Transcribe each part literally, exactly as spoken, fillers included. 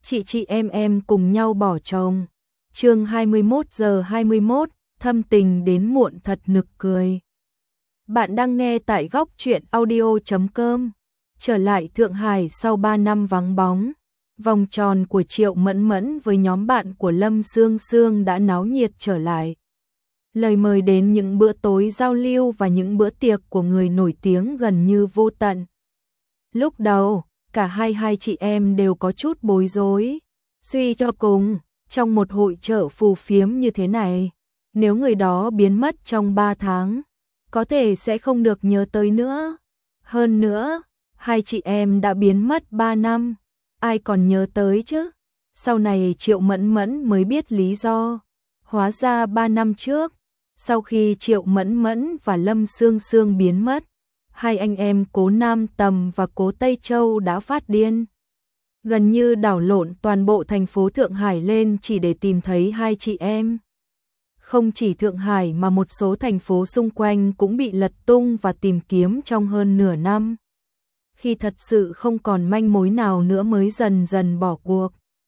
chị chị em em cùng nhau bỏ chồng. Chương hai mươi mốt giờ hai mươi mốt, thâm tình đến muộn thật nực cười. Bạn đang nghe tại góc truyện audio chấm com. Trở lại Thượng Hải sau ba năm vắng bóng, vòng tròn của Triệu Mẫn Mẫn với nhóm bạn của Lâm Sương Sương đã náo nhiệt trở lại. Lời mời đến những bữa tối giao lưu và những bữa tiệc của người nổi tiếng gần như vô tận. Lúc đầu, cả hai hai chị em đều có chút bối rối. Suy cho cùng, trong một hội chợ phù phiếm như thế này, nếu người đó biến mất trong ba tháng, có thể sẽ không được nhớ tới nữa. Hơn nữa, hai chị em đã biến mất ba năm, ai còn nhớ tới chứ? Sau này Triệu Mẫn Mẫn mới biết lý do. Hóa ra ba năm trước, sau khi Triệu Mẫn Mẫn và Lâm Sương Sương biến mất, hai anh em Cố Nam Tầm và Cố Tây Châu đã phát điên. Gần như đảo lộn toàn bộ thành phố Thượng Hải lên chỉ để tìm thấy hai chị em. Không chỉ Thượng Hải mà một số thành phố xung quanh cũng bị lật tung và tìm kiếm trong hơn nửa năm. Khi thật sự không còn manh mối nào nữa mới dần dần bỏ cuộc.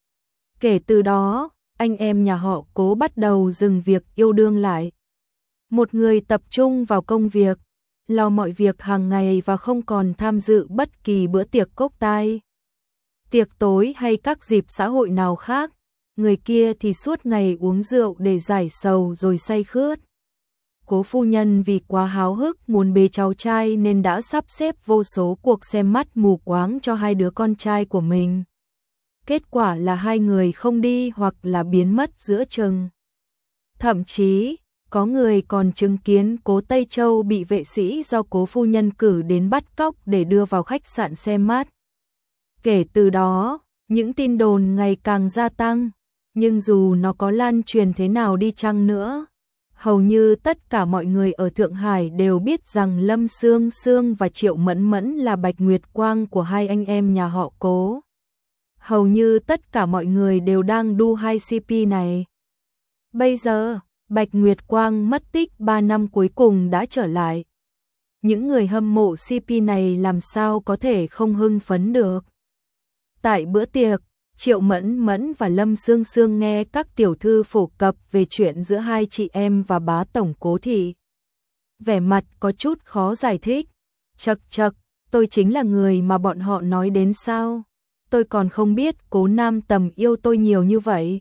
Kể từ đó, anh em nhà họ Cố bắt đầu dừng việc yêu đương lại. Một người tập trung vào công việc, lo mọi việc hàng ngày và không còn tham dự bất kỳ bữa tiệc cốc tai, tiệc tối hay các dịp xã hội nào khác. Người kia thì suốt ngày uống rượu để giải sầu rồi say khướt. Cố phu nhân vì quá háo hức muốn bế cháu trai nên đã sắp xếp vô số cuộc xem mắt mù quáng cho hai đứa con trai của mình. Kết quả là hai người không đi hoặc là biến mất giữa chừng. Thậm chí, có người còn chứng kiến Cố Tây Châu bị vệ sĩ do cố phu nhân cử đến bắt cóc để đưa vào khách sạn xem mắt. Kể từ đó, những tin đồn ngày càng gia tăng, nhưng dù nó có lan truyền thế nào đi chăng nữa, hầu như tất cả mọi người ở Thượng Hải đều biết rằng Lâm Sương Sương và Triệu Mẫn Mẫn là Bạch Nguyệt Quang của hai anh em nhà họ Cố. Hầu như tất cả mọi người đều đang đu hai xê pê này. Bây giờ, Bạch Nguyệt Quang mất tích ba năm cuối cùng đã trở lại. Những người hâm mộ xê pê này làm sao có thể không hưng phấn được. Tại bữa tiệc, Triệu Mẫn Mẫn và Lâm Sương Sương nghe các tiểu thư phổ cập về chuyện giữa hai chị em và bá tổng Cố thị. Vẻ mặt có chút khó giải thích. Chậc chậc, tôi chính là người mà bọn họ nói đến sao? Tôi còn không biết Cố Nam Tầm yêu tôi nhiều như vậy.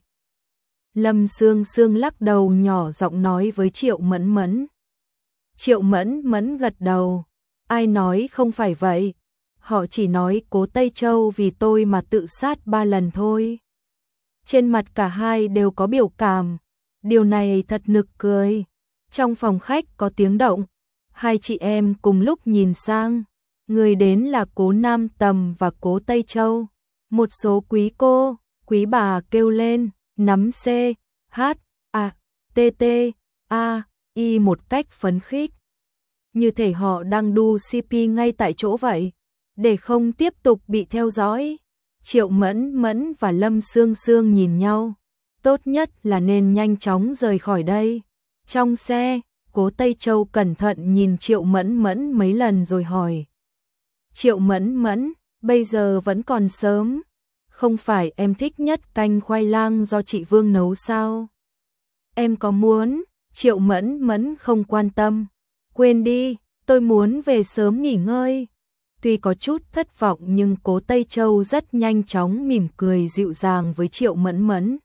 Lâm Sương Sương lắc đầu nhỏ giọng nói với Triệu Mẫn Mẫn. Triệu Mẫn Mẫn gật đầu. Ai nói không phải vậy? Họ chỉ nói Cố Tây Châu vì tôi mà tự sát ba lần thôi. Trên mặt cả hai đều có biểu cảm. Điều này thật nực cười. Trong phòng khách có tiếng động. Hai chị em cùng lúc nhìn sang. Người đến là Cố Nam Tầm và Cố Tây Châu. Một số quý cô, quý bà kêu lên, nắm C, H, A, T, T, A, I một cách phấn khích. Như thể họ đang đu xê pê ngay tại chỗ vậy. Để không tiếp tục bị theo dõi, Triệu Mẫn Mẫn và Lâm Sương Sương nhìn nhau. Tốt nhất là nên nhanh chóng rời khỏi đây. Trong xe, Cố Tây Châu cẩn thận nhìn Triệu Mẫn Mẫn mấy lần rồi hỏi. Triệu Mẫn Mẫn, bây giờ vẫn còn sớm. Không phải em thích nhất canh khoai lang do chị Vương nấu sao? Em có muốn? Triệu Mẫn Mẫn không quan tâm. Quên đi, tôi muốn về sớm nghỉ ngơi. Tuy có chút thất vọng nhưng Cố Tây Châu rất nhanh chóng mỉm cười dịu dàng với Triệu Mẫn Mẫn.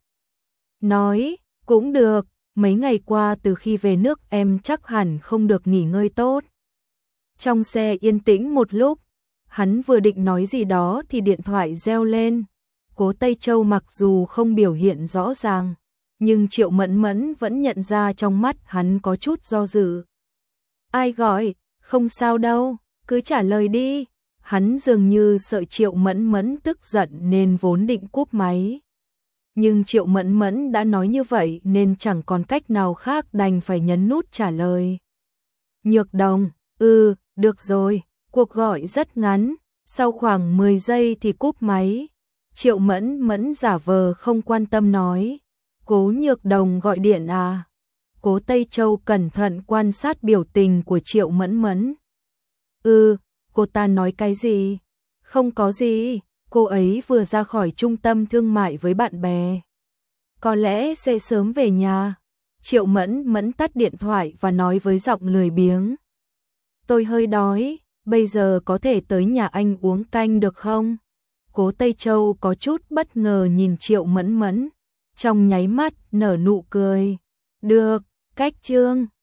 Nói, cũng được, mấy ngày qua từ khi về nước em chắc hẳn không được nghỉ ngơi tốt. Trong xe yên tĩnh một lúc, hắn vừa định nói gì đó thì điện thoại reo lên. Cố Tây Châu mặc dù không biểu hiện rõ ràng, nhưng Triệu Mẫn Mẫn vẫn nhận ra trong mắt hắn có chút do dự. Ai gọi? Không sao đâu, cứ trả lời đi. Hắn dường như sợ Triệu Mẫn Mẫn tức giận nên vốn định cúp máy. Nhưng Triệu Mẫn Mẫn đã nói như vậy nên chẳng còn cách nào khác đành phải nhấn nút trả lời. Nhược Đồng, ừ, được rồi, cuộc gọi rất ngắn, sau khoảng mười giây thì cúp máy. Triệu Mẫn Mẫn giả vờ không quan tâm nói. Cố Nhược Đồng gọi điện à? Cố Tây Châu cẩn thận quan sát biểu tình của Triệu Mẫn Mẫn. Ừ, cô ta nói cái gì? Không có gì, Cô ấy vừa ra khỏi trung tâm thương mại với bạn bè. Có lẽ sẽ sớm về nhà. Triệu Mẫn Mẫn tắt điện thoại và nói với giọng lười biếng. Tôi hơi đói, bây giờ có thể tới nhà anh uống canh được không? Cố Tây Châu có chút bất ngờ nhìn Triệu Mẫn Mẫn, trong nháy mắt nở nụ cười. Được, cách chương.